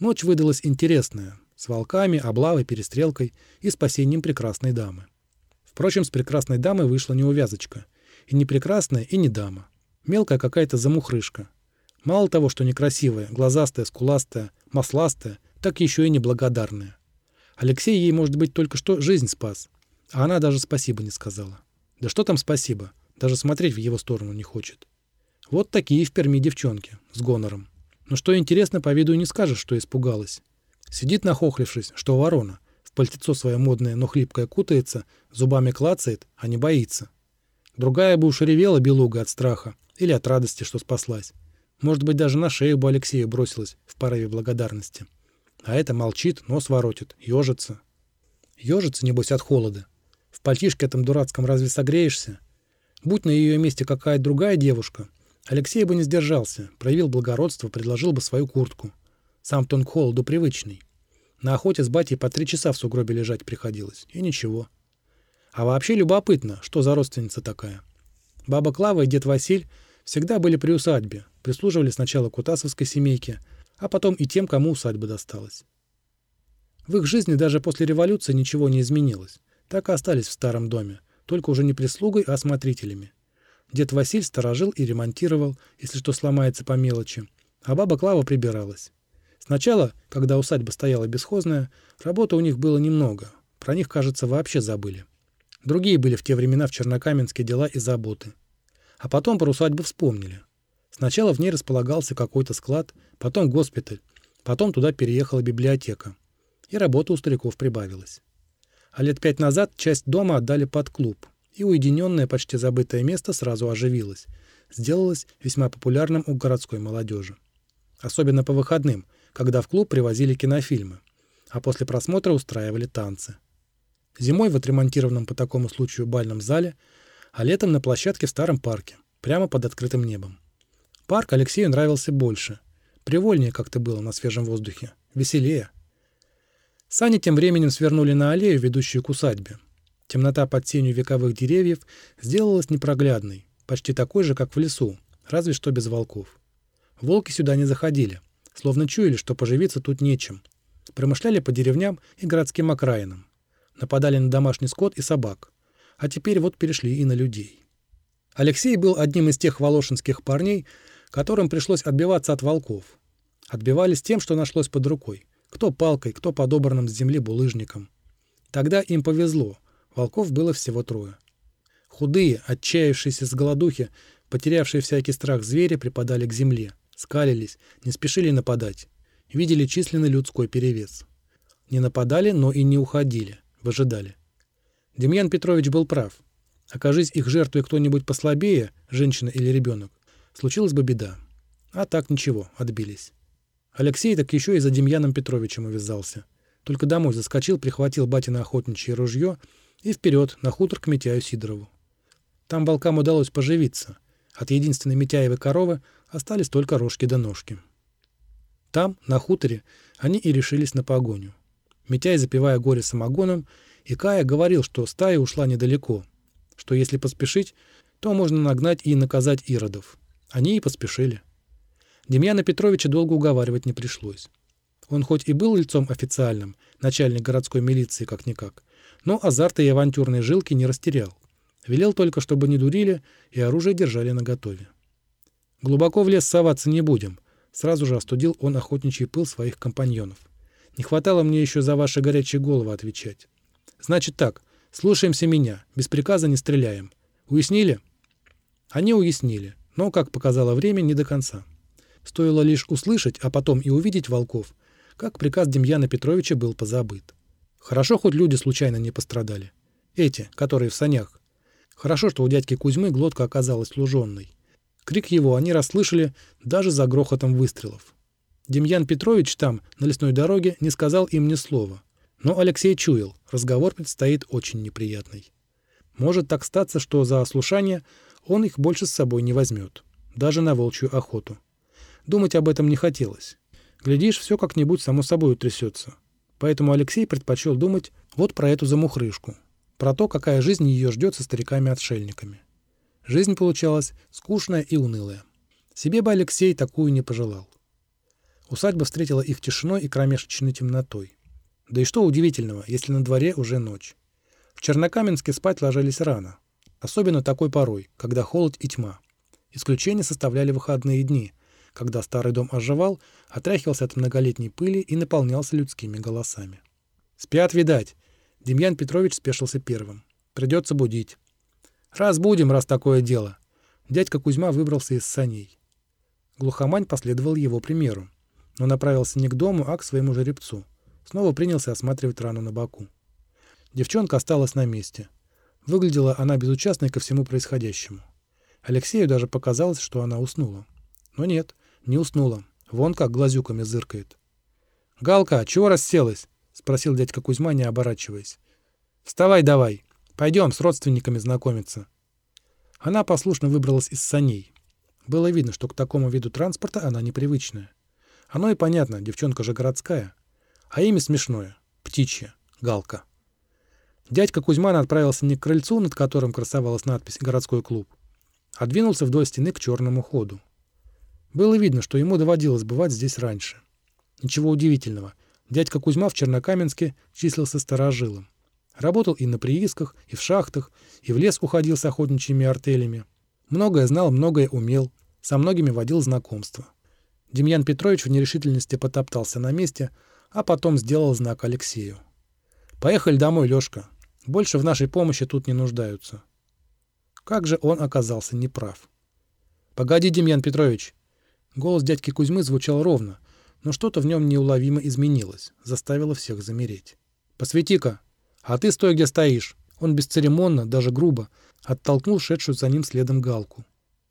Ночь выдалась интересная, с волками, облавой, перестрелкой и спасением прекрасной дамы. Впрочем, с прекрасной дамой вышла неувязочка. И не прекрасная, и не дама. Мелкая какая-то замухрышка. Мало того, что некрасивая, глазастая, скуластая, масластая, так еще и неблагодарная. Алексей ей, может быть, только что жизнь спас, а она даже спасибо не сказала. Да что там спасибо, даже смотреть в его сторону не хочет. Вот такие в Перми девчонки, с гонором. Но что интересно, по виду и не скажешь, что испугалась. Сидит нахохлившись, что ворона, в пальтецо свое модное, но хлипкое кутается, зубами клацает, а не боится. Другая бы уж ревела белуга от страха или от радости, что спаслась. Может быть, даже на шею бы Алексею бросилась в порыве благодарности. А эта молчит, нос воротит, ежится. Ежится, небось, от холода. В пальтишке этом дурацком разве согреешься? Будь на ее месте какая-то другая девушка, Алексей бы не сдержался, проявил благородство, предложил бы свою куртку. Сам-то он к холоду привычный. На охоте с батей по 3 часа в сугробе лежать приходилось. И ничего. А вообще любопытно, что за родственница такая. Баба Клава и дед Василь всегда были при усадьбе, прислуживали сначала кутасовской семейке, а потом и тем, кому усадьба досталась. В их жизни даже после революции ничего не изменилось. Так и остались в старом доме, только уже не прислугой, а смотрителями. Дед Василь сторожил и ремонтировал, если что сломается по мелочи, а баба Клава прибиралась. Сначала, когда усадьба стояла бесхозная, работы у них было немного, про них, кажется, вообще забыли. Другие были в те времена в Чернокаменске дела и заботы. А потом про усадьбу вспомнили. Сначала в ней располагался какой-то склад, потом госпиталь, потом туда переехала библиотека. И работа у стариков прибавилась. А лет 5 назад часть дома отдали под клуб, и уединенное, почти забытое место сразу оживилось, сделалось весьма популярным у городской молодежи. Особенно по выходным, когда в клуб привозили кинофильмы, а после просмотра устраивали танцы. Зимой в отремонтированном по такому случаю бальном зале, а летом на площадке в старом парке, прямо под открытым небом. Парк Алексею нравился больше. Привольнее как-то было на свежем воздухе. Веселее. Сани тем временем свернули на аллею, ведущую к усадьбе. Темнота под тенью вековых деревьев сделалась непроглядной, почти такой же, как в лесу, разве что без волков. Волки сюда не заходили, словно чуяли, что поживиться тут нечем. Промышляли по деревням и городским окраинам. Нападали на домашний скот и собак. А теперь вот перешли и на людей. Алексей был одним из тех волошинских парней, которым пришлось отбиваться от волков. Отбивались тем, что нашлось под рукой. Кто палкой, кто подобранным с земли булыжником. Тогда им повезло. Волков было всего 3. Худые, отчаявшиеся с голодухи, потерявшие всякий страх звери припадали к земле, скалились, не спешили нападать. Видели численный людской перевес. Не нападали, но и не уходили, выжидали. Демьян Петрович был прав. Окажись их жертвой кто-нибудь послабее, женщина или ребенок, случилась бы беда. А так ничего, отбились. Алексей так еще и за Демьяном Петровичем увязался. Только домой заскочил, прихватил батино охотничье ружье и вперед на хутор к Митяю Сидорову. Там волкам удалось поживиться. От единственной Митяевой коровы остались только рожки да ножки. Там, на хуторе, они и решились на погоню. Митяй, запивая горе самогоном, и Кая говорил, что стая ушла недалеко, что если поспешить, то можно нагнать и наказать иродов. Они и поспешили. Демьяна Петровича долго уговаривать не пришлось. Он хоть и был лицом официальным, начальник городской милиции как-никак, но азарта и авантюрной жилки не растерял. Велел только, чтобы не дурили и оружие держали наготове. «Глубоко в лес соваться не будем», — сразу же остудил он охотничий пыл своих компаньонов. «Не хватало мне еще за ваши горячие головы отвечать. Значит так, слушаемся меня, без приказа не стреляем. Уяснили?» Они уяснили, но, как показало время, не до конца. Стоило лишь услышать, а потом и увидеть волков, как приказ Демьяна Петровича был позабыт. Хорошо, хоть люди случайно не пострадали. Эти, которые в санях. Хорошо, что у дядьки Кузьмы глотка оказалась луженной. Крик его они расслышали даже за грохотом выстрелов. Демьян Петрович там, на лесной дороге, не сказал им ни слова. Но Алексей чуял, разговор предстоит очень неприятный. Может так статься, что за ослушание он их больше с собой не возьмет. Даже на волчью охоту. Думать об этом не хотелось. Глядишь, все как-нибудь само собой утрясется. Поэтому Алексей предпочел думать вот про эту замухрышку. Про то, какая жизнь ее ждет со стариками-отшельниками. Жизнь получалась скучная и унылая. Себе бы Алексей такую не пожелал. Усадьба встретила их тишиной и кромешечной темнотой. Да и что удивительного, если на дворе уже ночь. В Чернокаменске спать ложились рано. Особенно такой порой, когда холод и тьма. Исключение составляли выходные дни, когда старый дом оживал, отряхивался от многолетней пыли и наполнялся людскими голосами. «Спят, видать!» Демьян Петрович спешился первым. «Придется будить». «Разбудим, раз такое дело». Дядька Кузьма выбрался из саней. Глухомань последовал его примеру, но направился не к дому, а к своему жеребцу. Снова принялся осматривать рану на боку. Девчонка осталась на месте. Выглядела она безучастной ко всему происходящему. Алексею даже показалось, что она уснула. Но нет, не уснула. Вон как глазюками зыркает. «Галка, чего расселась?» — спросил дядька Кузьма, не оборачиваясь. «Вставай давай. Пойдем с родственниками знакомиться». Она послушно выбралась из саней. Было видно, что к такому виду транспорта она непривычная. Оно и понятно, девчонка же городская. А имя смешное — птичье, Галка. Дядька Кузьман отправился не к крыльцу, над которым красовалась надпись «Городской клуб», а двинулся вдоль стены к черному ходу. Было видно, что ему доводилось бывать здесь раньше. Ничего удивительного. Дядька Кузьма в Чернокаменске числился старожилом. Работал и на приисках, и в шахтах, и в лес уходил с охотничьими артелями. Многое знал, многое умел, со многими водил знакомства. Демьян Петрович в нерешительности потоптался на месте, а потом сделал знак Алексею. «Поехали домой, Лёшка. Больше в нашей помощи тут не нуждаются». Как же он оказался неправ. «Погоди, Демьян Петрович». Голос дядьки Кузьмы звучал ровно, но что-то в нем неуловимо изменилось, заставило всех замереть. «Посвети-ка! А ты стой, где стоишь!» Он бесцеремонно, даже грубо, оттолкнул шедшую за ним следом Галку.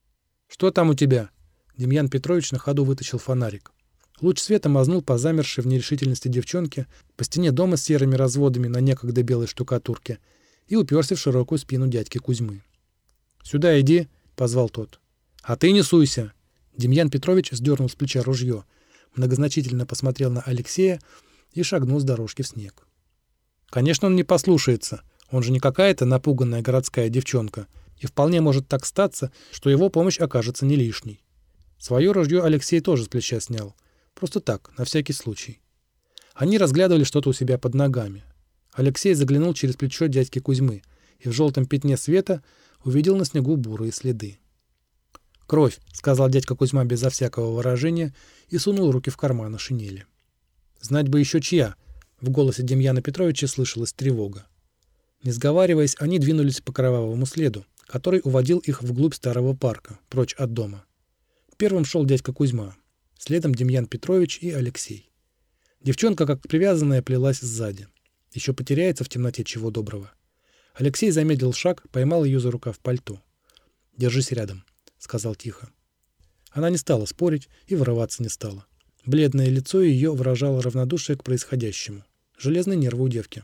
«Что там у тебя?» Демьян Петрович на ходу вытащил фонарик. Луч света мазнул по замершей в нерешительности девчонке, по стене дома с серыми разводами на некогда белой штукатурке и уперся в широкую спину дядьки Кузьмы. «Сюда иди!» — позвал тот. «А ты не суйся!» Демьян Петрович сдернул с плеча ружье, многозначительно посмотрел на Алексея и шагнул с дорожки в снег. Конечно, он не послушается. Он же не какая-то напуганная городская девчонка, и вполне может так статься, что его помощь окажется не лишней. Свое ружье Алексей тоже с плеча снял. Просто так, на всякий случай. Они разглядывали что-то у себя под ногами. Алексей заглянул через плечо дядьки Кузьмы и в желтом пятне света увидел на снегу бурые следы. «Кровь», — сказал дядька Кузьма безо всякого выражения и сунул руки в карманы шинели. «Знать бы еще чья», — в голосе Демьяна Петровича слышалась тревога. Не сговариваясь, они двинулись по кровавому следу, который уводил их вглубь старого парка, прочь от дома. Первым шел дядька Кузьма, следом Демьян Петрович и Алексей. Девчонка, как привязанная, плелась сзади. Еще потеряется в темноте чего доброго. Алексей замедлил шаг, поймал ее за рукав пальто. «Держись рядом», — сказал тихо. Она не стала спорить и вырываться не стала. Бледное лицо ее выражало равнодушие к происходящему. Железные нервы у девки.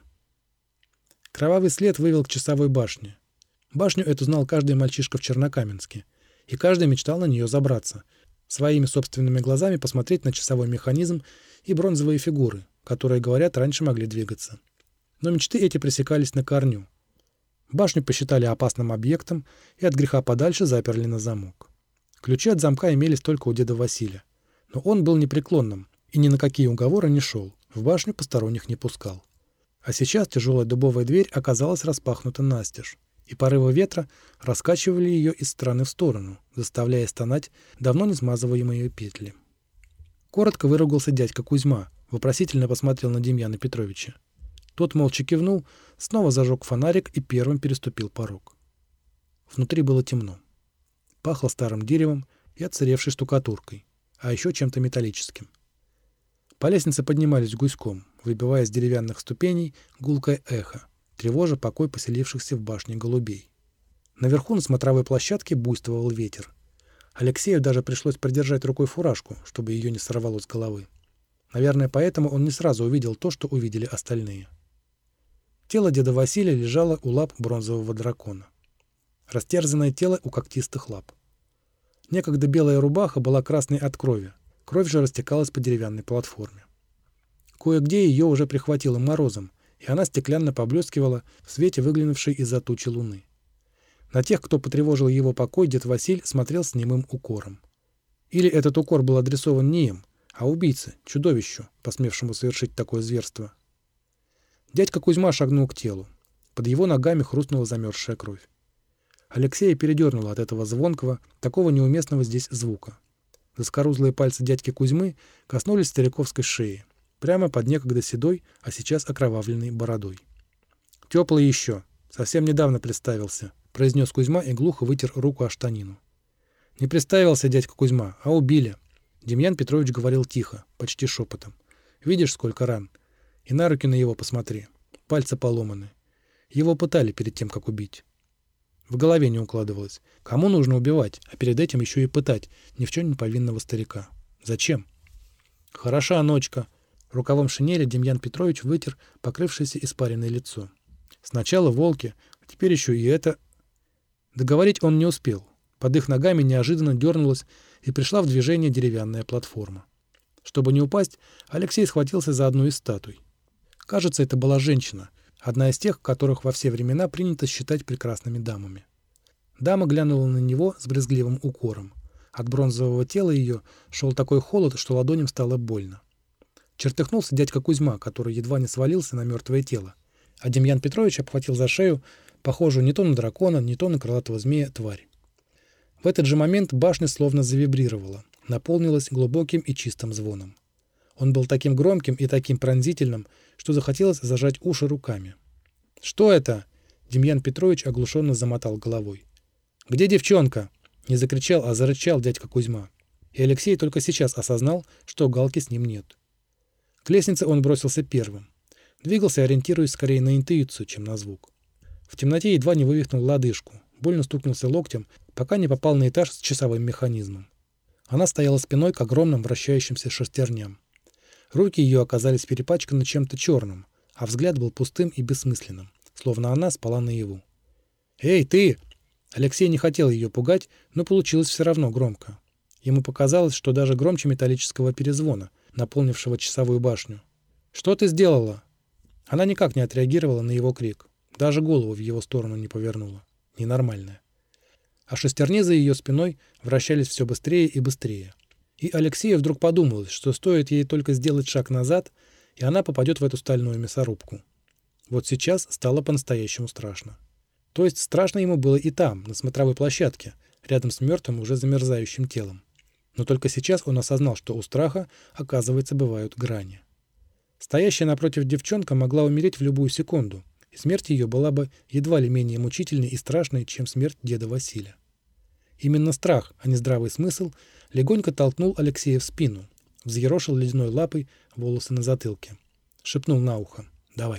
Кровавый след вывел к часовой башне. Башню эту знал каждый мальчишка в Чернокаменске, и каждый мечтал на нее забраться, своими собственными глазами посмотреть на часовой механизм и бронзовые фигуры, которые, говорят, раньше могли двигаться. Но мечты эти пресекались на корню. Башню посчитали опасным объектом и от греха подальше заперли на замок. Ключи от замка имелись только у деда Василия, но он был непреклонным и ни на какие уговоры не шел, в башню посторонних не пускал. А сейчас тяжелая дубовая дверь оказалась распахнута настежь, и порывы ветра раскачивали ее из стороны в сторону, заставляя стонать давно не смазываемые петли. Коротко выругался дядька Кузьма, вопросительно посмотрел на Демьяна Петровича. Тот молча кивнул, снова зажег фонарик и первым переступил порог. Внутри было темно. Пахло старым деревом и отсыревшей штукатуркой, а еще чем-то металлическим. По лестнице поднимались гуськом, выбивая с деревянных ступеней гулкое эхо, тревожа покой поселившихся в башне голубей. Наверху на смотровой площадке буйствовал ветер. Алексею даже пришлось придержать рукой фуражку, чтобы ее не сорвало с головы. Наверное, поэтому он не сразу увидел то, что увидели остальные. Тело деда Василия лежало у лап бронзового дракона. Растерзанное тело у когтистых лап. Некогда белая рубаха была красной от крови, кровь же растекалась по деревянной платформе. Кое-где ее уже прихватило морозом, и она стеклянно поблескивала в свете выглянувшей из-за тучи луны. На тех, кто потревожил его покой, дед Василь смотрел с немым укором. Или этот укор был адресован не им, а убийце, чудовищу, посмевшему совершить такое зверство. Дядька Кузьма шагнул к телу. Под его ногами хрустнула замерзшая кровь. Алексея передернуло от этого звонкого, такого неуместного здесь звука. Заскорузлые пальцы дядьки Кузьмы коснулись стариковской шеи, прямо под некогда седой, а сейчас окровавленной бородой. «Теплый еще. Совсем недавно представился», — произнес Кузьма и глухо вытер руку о штанину. «Не представился дядька Кузьма, а убили». Демьян Петрович говорил тихо, почти шепотом. «Видишь, сколько ран? И на руки на его посмотри. Пальцы поломаны. Его пытали перед тем, как убить». В голове не укладывалось. Кому нужно убивать, а перед этим еще и пытать ни в чем не повинного старика? Зачем? «Хороша ночка». Рукавом шинели Демьян Петрович вытер покрывшееся испаренное лицо. «Сначала волки, а теперь еще и это...» Договорить он не успел. Под их ногами неожиданно дернулась и пришла в движение деревянная платформа. Чтобы не упасть, Алексей схватился за одну из статуй. Кажется, это была женщина, одна из тех, которых во все времена принято считать прекрасными дамами. Дама глянула на него с брезгливым укором. От бронзового тела ее шел такой холод, что ладоням стало больно. Чертыхнулся дядька Кузьма, который едва не свалился на мертвое тело, а Демьян Петрович обхватил за шею, похожую не то на дракона, не то на крылатого змея, тварь. В этот же момент башня словно завибрировала, наполнилась глубоким и чистым звоном. Он был таким громким и таким пронзительным, что захотелось зажать уши руками. «Что это?» — Демьян Петрович оглушенно замотал головой. «Где девчонка?» — не закричал, а зарычал дядька Кузьма. И Алексей только сейчас осознал, что Галки с ним нет. К лестнице он бросился первым. Двигался, ориентируясь скорее на интуицию, чем на звук. В темноте едва не вывихнул лодыжку, больно стукнулся локтем, пока не попал на этаж с часовым механизмом. Она стояла спиной к огромным вращающимся шестерням. Руки ее оказались перепачканы чем-то черным, а взгляд был пустым и бессмысленным, словно она спала наяву. «Эй, ты!» Алексей не хотел ее пугать, но получилось все равно громко. Ему показалось, что даже громче металлического перезвона, наполнившего часовую башню. «Что ты сделала?» Она никак не отреагировала на его крик, даже голову в его сторону не повернула. Ненормальная. А шестерни за ее спиной вращались все быстрее и быстрее. И Алексею вдруг подумалось, что стоит ей только сделать шаг назад, и она попадет в эту стальную мясорубку. Вот сейчас стало по-настоящему страшно. То есть страшно ему было и там, на смотровой площадке, рядом с мертвым, уже замерзающим телом. Но только сейчас он осознал, что у страха, оказывается, бывают грани. Стоящая напротив девчонка могла умереть в любую секунду, и смерть ее была бы едва ли менее мучительной и страшной, чем смерть деда Василия. Именно страх, а не здравый смысл, легонько толкнул Алексея в спину, взъерошил ледяной лапой волосы на затылке. Шепнул на ухо: «Давай».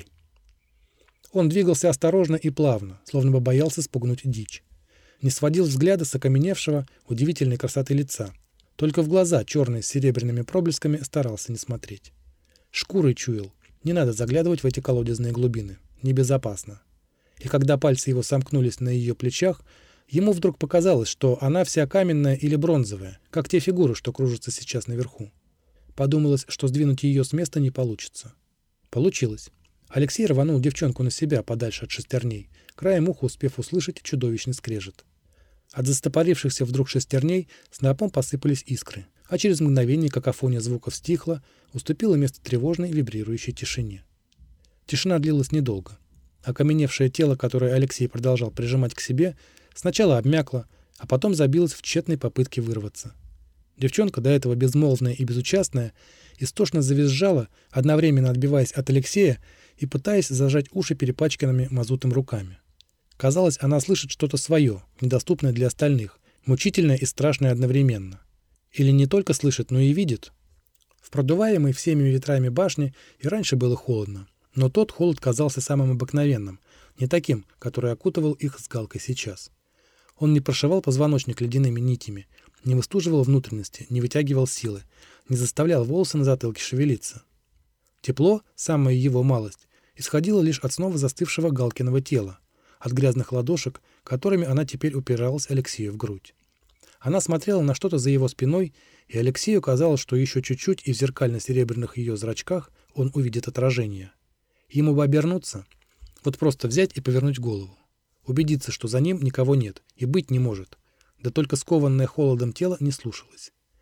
Он двигался осторожно и плавно, словно бы боялся спугнуть дичь. Не сводил взгляда с окаменевшего, удивительной красоты лица. Только в глаза, черные с серебряными проблесками, старался не смотреть. Шкурой чуял. Не надо заглядывать в эти колодезные глубины. Небезопасно. И когда пальцы его сомкнулись на ее плечах, ему вдруг показалось, что она вся каменная или бронзовая, как те фигуры, что кружатся сейчас наверху. Подумалось, что сдвинуть ее с места не получится. Получилось. Алексей рванул девчонку на себя подальше от шестерней, краем уха успев услышать чудовищный скрежет. От застопорившихся вдруг шестерней снопом посыпались искры, а через мгновение какофония звуков стихла, уступила место тревожной вибрирующей тишине. Тишина длилась недолго. Окаменевшее тело, которое Алексей продолжал прижимать к себе, сначала обмякло, а потом забилось в тщетной попытке вырваться. Девчонка, до этого безмолвная и безучастная, истошно завизжала, одновременно отбиваясь от Алексея и пытаясь зажать уши перепачканными мазутом руками. Казалось, она слышит что-то свое, недоступное для остальных, мучительное и страшное одновременно. Или не только слышит, но и видит. В продуваемой всеми ветрами башне и раньше было холодно, но тот холод казался самым обыкновенным, не таким, который окутывал их с Галкой сейчас. Он не прошивал позвоночник ледяными нитями, не выстуживал внутренности, не вытягивал силы, не заставлял волосы на затылке шевелиться. Тепло, самая его малость, исходило лишь от снова застывшего Галкиного тела, от грязных ладошек, которыми она теперь упиралась Алексею в грудь. Она смотрела на что-то за его спиной, и Алексею казалось, что еще чуть-чуть и в зеркально-серебряных ее зрачках он увидит отражение. Ему бы обернуться, вот просто взять и повернуть голову, убедиться, что за ним никого нет и быть не может, да только скованное холодом тело не слушалось.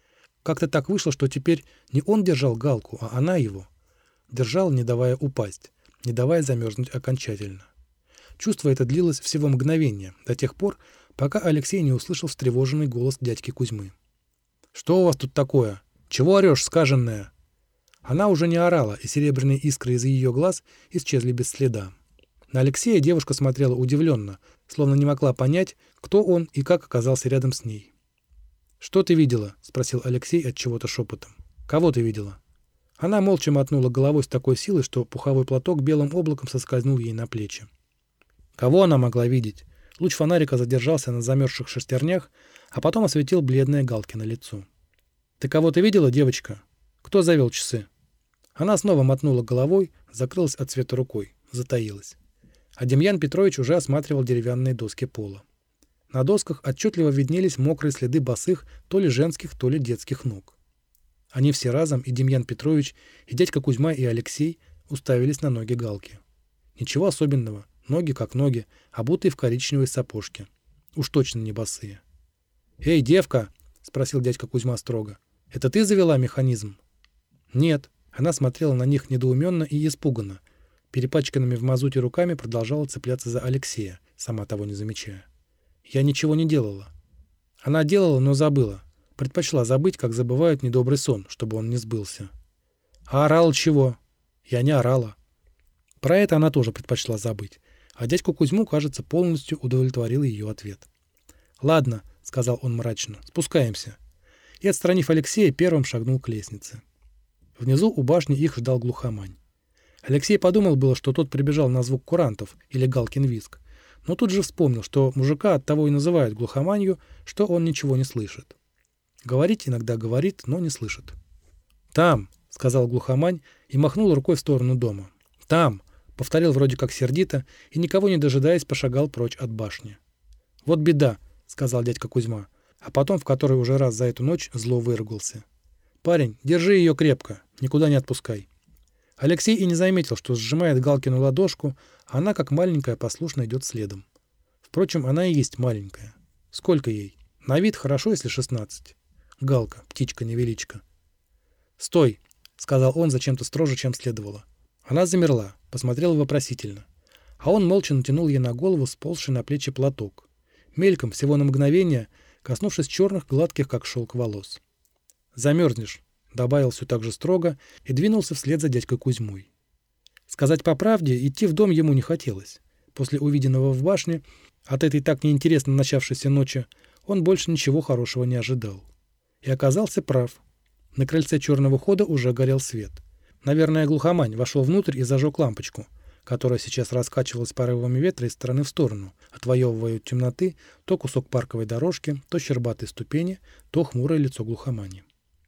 Как-то так вышло, что теперь не он держал Галку, а она его. Держала, не давая упасть, не давая замерзнуть окончательно. Чувство это длилось всего мгновение, до тех пор, пока Алексей не услышал встревоженный голос дядьки Кузьмы. «Что у вас тут такое? Чего орешь, сказанное?» Она уже не орала, и серебряные искры из ее глаз исчезли без следа. На Алексея девушка смотрела удивленно, словно не могла понять, кто он и как оказался рядом с ней. «Что ты видела?» — спросил Алексей от чего-то шепотом. «Кого ты видела?» Она молча мотнула головой с такой силой, что пуховой платок белым облаком соскользнул ей на плечи. Кого она могла видеть? Луч фонарика задержался на замерзших шестернях, а потом осветил бледное Галкино лицо. «Ты кого-то видела, девочка? Кто завел часы?» Она снова мотнула головой, закрылась от света рукой, затаилась. А Демьян Петрович уже осматривал деревянные доски пола. На досках отчетливо виднелись мокрые следы босых то ли женских, то ли детских ног. Они все разом, и Демьян Петрович, и дядька Кузьма, и Алексей, уставились на ноги Галки. Ничего особенного, ноги как ноги, обутые в коричневые сапожки. Уж точно не босые. «Эй, девка!» — спросил дядька Кузьма строго. «Это ты завела механизм?» «Нет». Она смотрела на них недоуменно и испуганно. Перепачканными в мазуте руками продолжала цепляться за Алексея, сама того не замечая. «Я ничего не делала». Она делала, но забыла. Предпочла забыть, как забывают недобрый сон, чтобы он не сбылся. «А орала чего?» «Я не орала». Про это она тоже предпочла забыть. А дядьку Кузьму, кажется, полностью удовлетворил ее ответ. «Ладно», — сказал он мрачно, — «спускаемся». И, отстранив Алексея, первым шагнул к лестнице. Внизу у башни их ждал глухомань. Алексей подумал было, что тот прибежал на звук курантов или Галкин визг, но тут же вспомнил, что мужика оттого и называют глухоманью, что он ничего не слышит. Говорить иногда говорит, но не слышит. «Там», — сказал глухомань и махнул рукой в сторону дома. «Там», — повторил вроде как сердито и, никого не дожидаясь, пошагал прочь от башни. «Вот беда», — сказал дядька Кузьма, а потом в который уже раз за эту ночь зло выругался. «Парень, держи ее крепко, никуда не отпускай». Алексей и не заметил, что сжимает Галкину ладошку, а она, как маленькая, послушно идет следом. Впрочем, она и есть маленькая. Сколько ей? На вид хорошо, если 16. Галка, птичка-невеличка. «Стой!» — сказал он зачем-то строже, чем следовало. Она замерла, посмотрела вопросительно. А он молча натянул ей на голову сползший на плечи платок. Мельком, всего на мгновение, коснувшись черных, гладких, как шелк, волос. «Замерзнешь», — добавил все так же строго и двинулся вслед за дядькой Кузьмой. Сказать по правде, идти в дом ему не хотелось. После увиденного в башне, от этой так неинтересно начавшейся ночи, он больше ничего хорошего не ожидал. И оказался прав. На крыльце черного хода уже горел свет. Наверное, глухомань вошел внутрь и зажег лампочку, которая сейчас раскачивалась порывами ветра из стороны в сторону, отвоевывая от темноты то кусок парковой дорожки, то щербатые ступени, то хмурое лицо глухомани.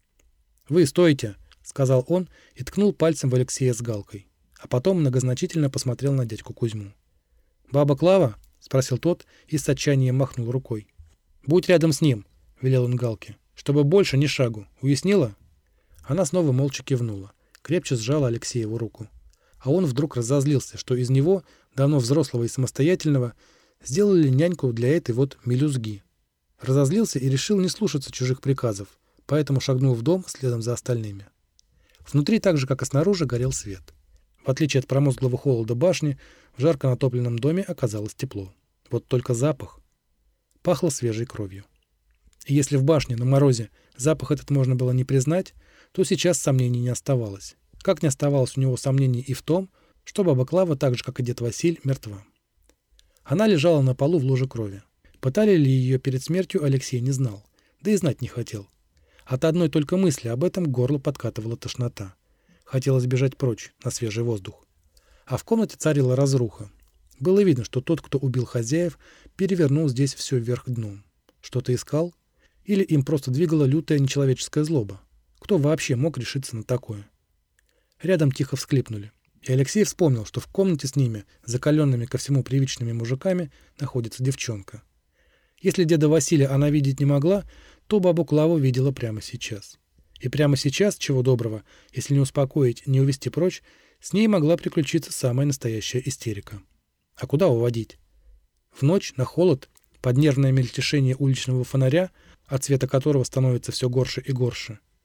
«Вы стойте!» — сказал он и ткнул пальцем в Алексея с Галкой, а потом многозначительно посмотрел на дядьку Кузьму. «Баба Клава?» — спросил тот и с отчаянием махнул рукой. «Будь рядом с ним!» — велел он Галке. «Чтобы больше ни шагу. Уяснила?» Она снова молча кивнула, крепче сжала Алексееву руку. А он вдруг разозлился, что из него, давно взрослого и самостоятельного, сделали няньку для этой вот мелюзги. Разозлился и решил не слушаться чужих приказов, поэтому шагнул в дом следом за остальными. Внутри, так же, как и снаружи, горел свет. В отличие от промозглого холода башни, в жарко натопленном доме оказалось тепло. Вот только запах. Пахло свежей кровью. И если в башне, на морозе, запах этот можно было не признать, то сейчас сомнений не оставалось. Как не оставалось у него сомнений и в том, что баба Клава, так же, как и дед Василь, мертва. Она лежала на полу в луже крови. Пытали ли ее перед смертью, Алексей не знал, да и знать не хотел. От одной только мысли об этом горло подкатывала тошнота. Хотелось бежать прочь, на свежий воздух. А в комнате царила разруха. Было видно, что тот, кто убил хозяев, перевернул здесь все вверх дном. Что-то искал? Или им просто двигала лютая нечеловеческая злоба? Кто вообще мог решиться на такое? Рядом тихо всхлипнули. И Алексей вспомнил, что в комнате с ними, закаленными ко всему привычными мужиками, находится девчонка. Если деда Василия она видеть не могла, то бабу Клаву видела прямо сейчас. И прямо сейчас, чего доброго, если не успокоить, не увести прочь, с ней могла приключиться самая настоящая истерика. А куда уводить? В ночь, на холод, под нервное мельтешение уличного фонаря, от света которого становится все горше и горше,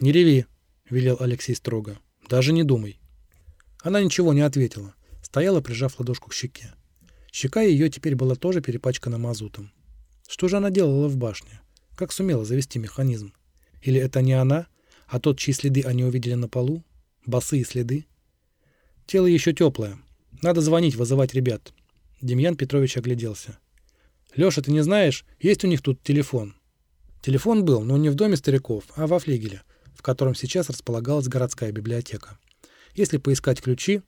«Не реви», — велел Алексей строго. «Даже не думай». Она ничего не ответила, стояла, прижав ладошку к щеке. Щека ее теперь была тоже перепачкана мазутом. Что же она делала в башне? Как сумела завести механизм? Или это не она, а тот, чьи следы они увидели на полу? Босые следы? Тело еще теплое. Надо звонить, вызывать ребят. Демьян Петрович огляделся. «Леша, ты не знаешь, есть у них тут телефон?» Телефон был, но не в доме стариков, а во флигеле, в котором сейчас располагалась городская библиотека. Если поискать ключи...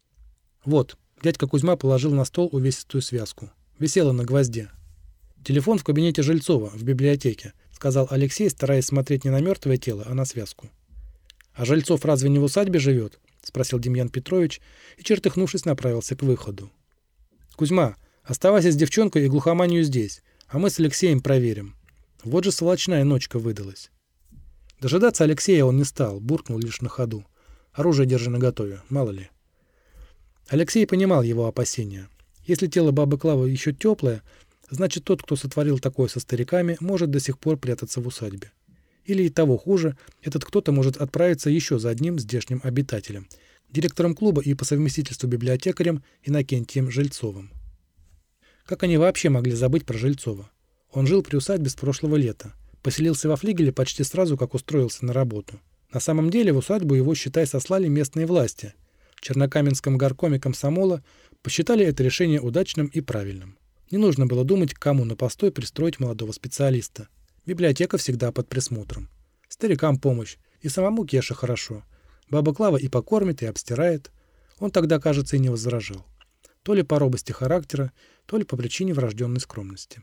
Вот, дядька Кузьма положил на стол увесистую связку. Висела на гвозде. «Телефон в кабинете Жильцова, в библиотеке», — сказал Алексей, стараясь смотреть не на мертвое тело, а на связку. «А Жильцов разве не в усадьбе живет?» — спросил Демьян Петрович и, чертыхнувшись, направился к выходу. «Кузьма, оставайся с девчонкой и глухоманию здесь, а мы с Алексеем проверим. Вот же сволочная ночка выдалась». Дожидаться Алексея он не стал, буркнул лишь на ходу. «Оружие держи наготове, мало ли». Алексей понимал его опасения. Если тело бабы Клавы еще теплое, значит, тот, кто сотворил такое со стариками, может до сих пор прятаться в усадьбе. Или и того хуже, этот кто-то может отправиться еще за одним здешним обитателем, директором клуба и по совместительству библиотекарем Иннокентием Жильцовым. Как они вообще могли забыть про Жильцова? Он жил при усадьбе с прошлого лета, поселился во флигеле почти сразу, как устроился на работу. На самом деле в усадьбу его, считай, сослали местные власти. В Чернокаменском горкоме комсомола посчитали это решение удачным и правильным. Не нужно было думать, к кому на постой пристроить молодого специалиста. Библиотека всегда под присмотром. Старикам помощь. И самому Кеше хорошо. Баба Клава и покормит, и обстирает. Он тогда, кажется, и не возражал. То ли по робости характера, то ли по причине врожденной скромности.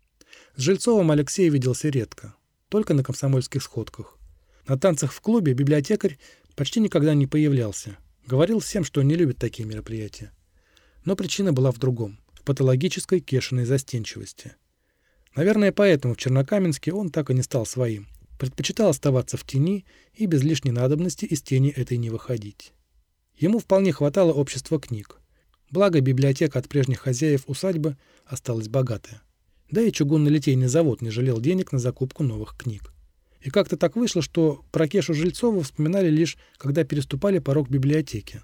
С Жильцовым Алексей виделся редко. Только на комсомольских сходках. На танцах в клубе библиотекарь почти никогда не появлялся. Говорил всем, что не любит такие мероприятия. Но причина была в другом. В патологической Кешиной застенчивости. Наверное, поэтому в Чернокаменске он так и не стал своим. Предпочитал оставаться в тени и без лишней надобности из тени этой не выходить. Ему вполне хватало общества книг. Благо, библиотека от прежних хозяев усадьбы осталась богатая. Да и чугунно-литейный завод не жалел денег на закупку новых книг. И как-то так вышло, что про Кешу Жильцова вспоминали лишь, когда переступали порог библиотеки.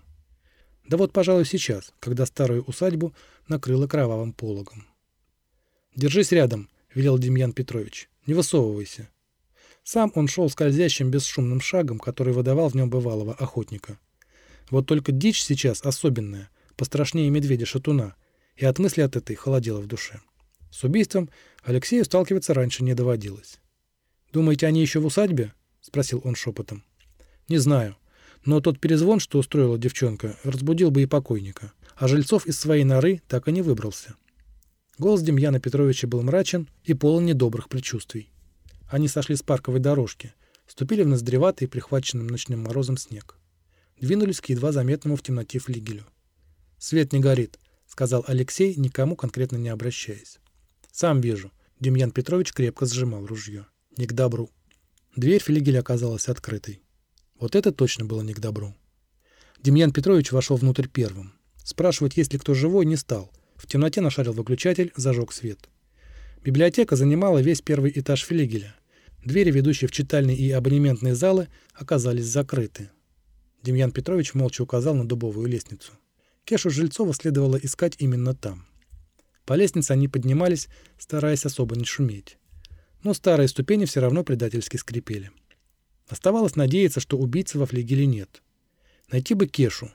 Да вот, пожалуй, сейчас, когда старую усадьбу накрыло кровавым пологом. «Держись рядом», — велел Демьян Петрович. «Не высовывайся». Сам он шел скользящим бесшумным шагом, который выдавал в нем бывалого охотника. Вот только дичь сейчас особенная, пострашнее медведя-шатуна, и от мысли от этой холодело в душе. С убийством Алексею сталкиваться раньше не доводилось. «Думаете, они еще в усадьбе?» — спросил он шепотом. «Не знаю. Но тот перезвон, что устроила девчонка, разбудил бы и покойника. А Жильцов из своей норы так и не выбрался». Голос Демьяна Петровича был мрачен и полон недобрых предчувствий. Они сошли с парковой дорожки, ступили в ноздреватый, прихваченным ночным морозом снег. Двинулись к едва заметному в темноте флигелю. «Свет не горит», — сказал Алексей, никому конкретно не обращаясь. «Сам вижу». Демьян Петрович крепко сжимал ружье. «Не к добру». Дверь флигеля оказалась открытой. Вот это точно было не к добру. Демьян Петрович вошел внутрь первым. Спрашивать, есть ли кто живой, не стал. В темноте нашарил выключатель, зажег свет. Библиотека занимала весь первый этаж флигеля. Двери, ведущие в читальные и абонементные залы, оказались закрыты. Демьян Петрович молча указал на дубовую лестницу. Кешу Жильцова следовало искать именно там. По лестнице они поднимались, стараясь особо не шуметь. Но старые ступени все равно предательски скрипели. Оставалось надеяться, что убийцы во флигеле нет. Найти бы Кешу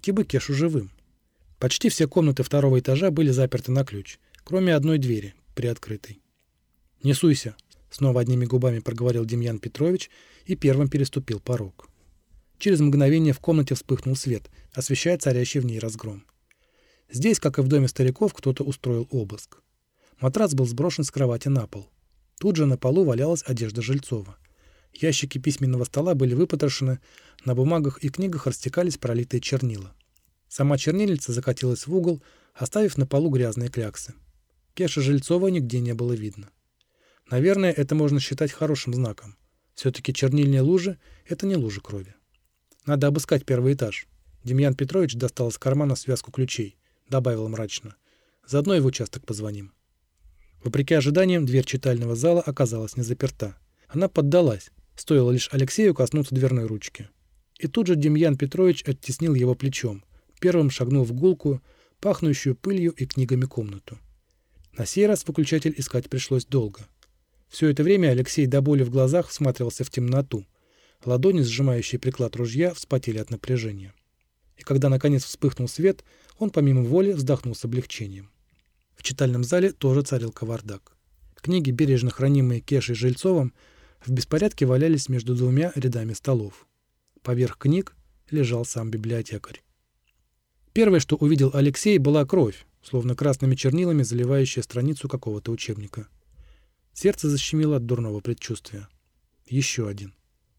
живым. Почти все комнаты второго этажа были заперты на ключ, кроме одной двери, приоткрытой. «Не суйся», — снова одними губами проговорил Демьян Петрович и первым переступил порог. Через мгновение в комнате вспыхнул свет, освещая царящий в ней разгром. Здесь, как и в доме стариков, кто-то устроил обыск. Матрац был сброшен с кровати на пол. Тут же на полу валялась одежда Жильцова. Ящики письменного стола были выпотрошены, на бумагах и книгах растекались пролитые чернила. Сама чернильница закатилась в угол, оставив на полу грязные кляксы. Кеши Жильцова нигде не было видно. Наверное, это можно считать хорошим знаком. Все-таки чернильные лужи — это не лужи крови. Надо обыскать первый этаж. Демьян Петрович достал из кармана связку ключей. Добавил мрачно. Заодно и в участок позвоним. Вопреки ожиданиям, дверь читального зала оказалась не заперта. Она поддалась. Стоило лишь Алексею коснуться дверной ручки. И тут же Демьян Петрович оттеснил его плечом, первым шагнул в гулкую, пахнущую пылью и книгами комнату. На сей раз выключатель искать пришлось долго. Все это время Алексей до боли в глазах всматривался в темноту. Ладони, сжимающие приклад ружья, вспотели от напряжения. И когда наконец вспыхнул свет, он помимо воли вздохнул с облегчением. В читальном зале тоже царил кавардак. Книги, бережно хранимые Кешей Жильцовым, в беспорядке валялись между двумя рядами столов. Поверх книг лежал сам библиотекарь. Первое, что увидел Алексей, была кровь, словно красными чернилами заливающая страницу какого-то учебника. Сердце защемило от дурного предчувствия. Еще один.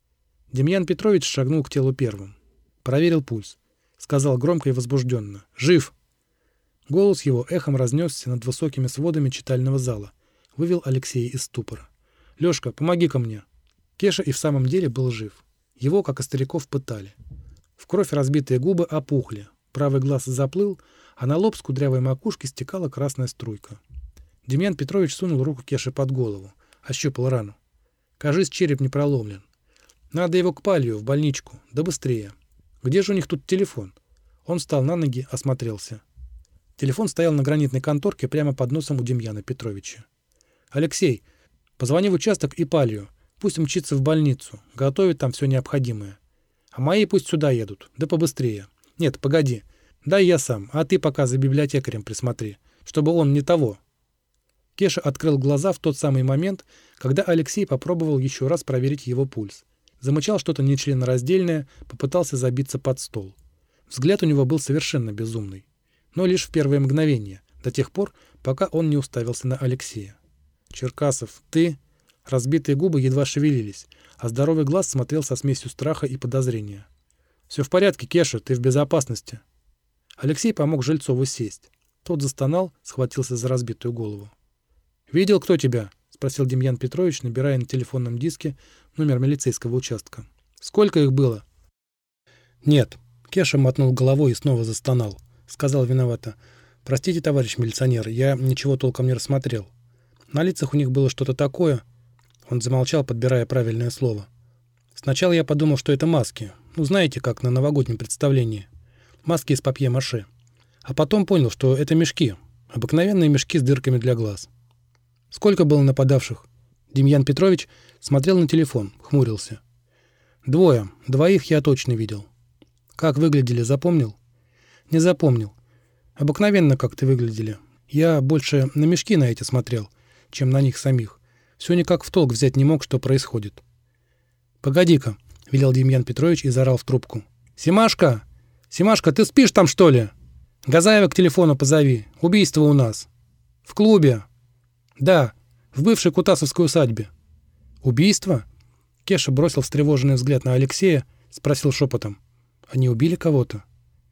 Демьян Петрович шагнул к телу первым. Проверил пульс. Сказал громко и возбужденно: «Жив!» Голос его эхом разнесся над высокими сводами читального зала. Вывел Алексея из ступора. «Лешка, помоги-ка мне!» Кеша и в самом деле был жив. Его, как и стариков, пытали. В кровь разбитые губы опухли. Правый глаз заплыл, а на лоб с кудрявой макушки стекала красная струйка. Демьян Петрович сунул руку Кеше под голову. Ощупал рану. Кажись, череп не проломлен. Надо его к Палью, в больничку. Да быстрее. Где же у них тут телефон? Он встал на ноги, осмотрелся. Телефон стоял на гранитной конторке прямо под носом у Демьяна Петровича. «Алексей, позвони в участок и Палью. Пусть мчится в больницу. Готовит там все необходимое. А мои пусть сюда едут. Да побыстрее. Нет, погоди. Дай я сам, а ты пока за библиотекарем присмотри, чтобы он не того». Кеша открыл глаза в тот самый момент, когда Алексей попробовал еще раз проверить его пульс. Замычал что-то нечленораздельное, попытался забиться под стол. Взгляд у него был совершенно безумный. Но лишь в первое мгновение, до тех пор, пока он не уставился на Алексея. «Черкасов, ты...» Разбитые губы едва шевелились, а здоровый глаз смотрел со смесью страха и подозрения. «Все в порядке, Кеша, ты в безопасности». Алексей помог Жильцову сесть. Тот застонал, схватился за разбитую голову. «Видел, кто тебя?» — спросил Демьян Петрович, набирая на телефонном диске номер милицейского участка. «Сколько их было?» «Нет». Кеша мотнул головой и снова застонал. Сказал виновато: «Простите, товарищ милиционер, я ничего толком не рассмотрел. На лицах у них было что-то такое...» Он замолчал, подбирая правильное слово. «Сначала я подумал, что это маски. Ну, знаете, как на новогоднем представлении. Маски из папье-маше. А потом понял, что это мешки. Обыкновенные мешки с дырками для глаз». «Сколько было нападавших?» Демьян Петрович смотрел на телефон, хмурился. «Двое. Двоих я точно видел». «Как выглядели, запомнил?» «Не запомнил. Обыкновенно как-то выглядели. Я больше на мешки на эти смотрел, чем на них самих. Все никак в толк взять не мог, что происходит». «Погоди-ка», — велел Демьян Петрович и заорал в трубку. «Семашка! Семашка, ты спишь там, что ли? Газаева к телефону позови. Убийство у нас. В клубе. Да, в бывшей Кутасовской усадьбе». «Убийство?» Кеша бросил встревоженный взгляд на Алексея, спросил шепотом: «Они убили кого-то?»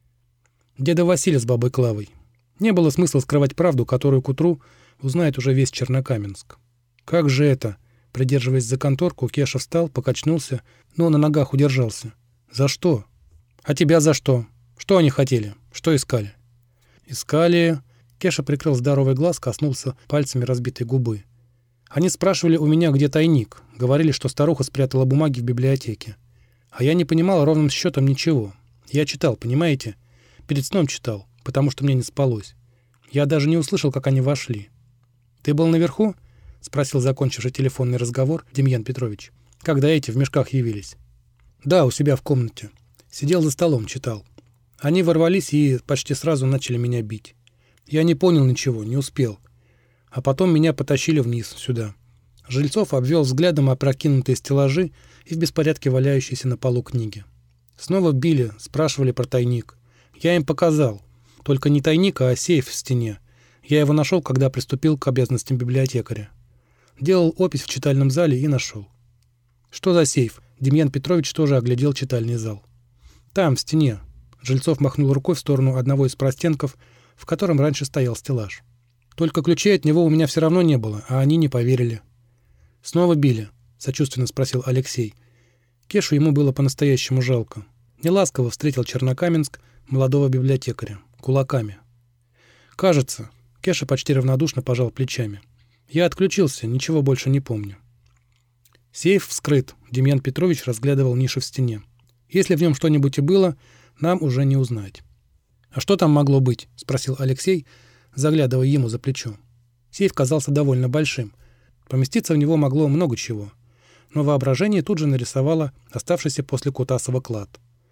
«Деда Василия с бабой Клавой. Не было смысла скрывать правду, которую к утру узнает уже весь Чернокаменск». «Как же это?» Придерживаясь за конторку, Кеша встал, покачнулся, но на ногах удержался. «За что?» «А тебя за что? Что они хотели? Что искали?» «Искали...» Кеша прикрыл здоровый глаз, коснулся пальцами разбитой губы. «Они спрашивали у меня, где тайник. Говорили, что старуха спрятала бумаги в библиотеке. А я не понимал ровным счетом ничего. Я читал, понимаете? Перед сном читал, потому что мне не спалось. Я даже не услышал, как они вошли». «Ты был наверху?» — спросил, закончивший телефонный разговор, Демьян Петрович. «Когда эти в мешках явились?» «Да, у себя в комнате. Сидел за столом, читал. Они ворвались и почти сразу начали меня бить. Я не понял ничего, не успел. А потом меня потащили вниз, сюда». Жильцов обвел взглядом опрокинутые стеллажи и в беспорядке валяющиеся на полу книги. Снова били, спрашивали про тайник. Я им показал. Только не тайник, а сейф в стене. Я его нашел, когда приступил к обязанностям библиотекаря. Делал опись в читальном зале и нашел. «Что за сейф?» Демьян Петрович тоже оглядел читальный зал. «Там, в стене». Жильцов махнул рукой в сторону одного из простенков, в котором раньше стоял стеллаж. «Только ключей от него у меня все равно не было, а они не поверили». «Снова били?» — сочувственно спросил Алексей. Кешу ему было по-настоящему жалко. Неласково встретил Чернокаменск молодого библиотекаря. Кулаками. «Кажется». Кеша почти равнодушно пожал плечами. «Я отключился, ничего больше не помню». Сейф вскрыт. Демьян Петрович разглядывал ниши в стене. Если в нем что-нибудь и было, нам уже не узнать. «А что там могло быть?» — спросил Алексей, заглядывая ему за плечо. Сейф казался довольно большим. Поместиться в него могло много чего. Но воображение тут же нарисовало оставшийся после Кутасова клад.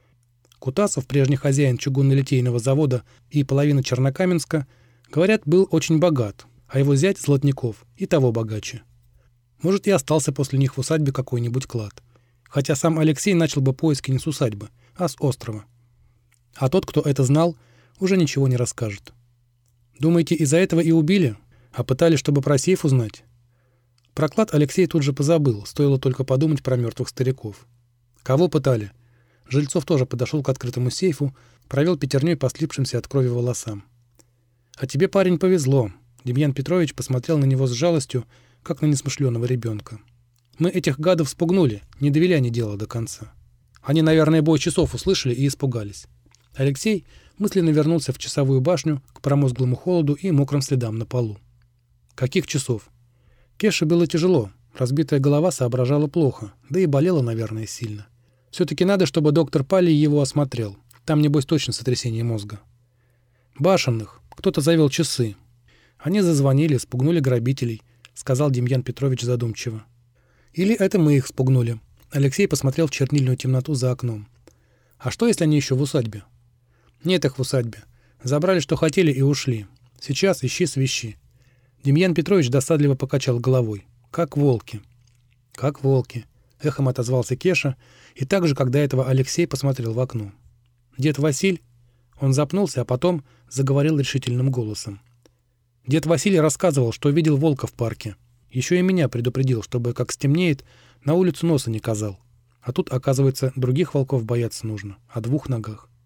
Кутасов, прежний хозяин чугунно-литейного завода и половины Чернокаменска, говорят, был очень богат, а его зять Золотников и того богаче. Может, и остался после них в усадьбе какой-нибудь клад. Хотя сам Алексей начал бы поиски не с усадьбы, а с острова. А тот, кто это знал, уже ничего не расскажет. Думаете, из-за этого и убили? А пытали, чтобы про сейф узнать? Про клад Алексей тут же позабыл, стоило только подумать про мертвых стариков. Кого пытали? Жильцов тоже подошел к открытому сейфу, провел пятерней по слипшимся от крови волосам. «А тебе, парень, повезло». Демьян Петрович посмотрел на него с жалостью, как на несмышленого ребенка. «Мы этих гадов спугнули, не довели они дело до конца. Они, наверное, бой часов услышали и испугались». Алексей мысленно вернулся в часовую башню к промозглому холоду и мокрым следам на полу. Каких часов? Кеше было тяжело, разбитая голова соображала плохо, да и болела, наверное, сильно. Все-таки надо, чтобы доктор Палий его осмотрел. Там, небось, точно сотрясение мозга. Башенных. Кто-то завел часы. Они зазвонили, спугнули грабителей, сказал Демьян Петрович задумчиво. Или это мы их спугнули. Алексей посмотрел в чернильную темноту за окном. А что, если они еще в усадьбе? Нет их в усадьбе. Забрали, что хотели, и ушли. Сейчас ищи свищи. Демьян Петрович досадливо покачал головой. Как волки. Как волки. Эхом отозвался Кеша, и так же, как до этого Алексей посмотрел в окно. Дед Василь... Он запнулся, а потом заговорил решительным голосом. Дед Василий рассказывал, что видел волка в парке. Еще и меня предупредил, чтобы, как стемнеет, на улицу носа не казал. А тут, оказывается, других волков бояться нужно, о двух ногах.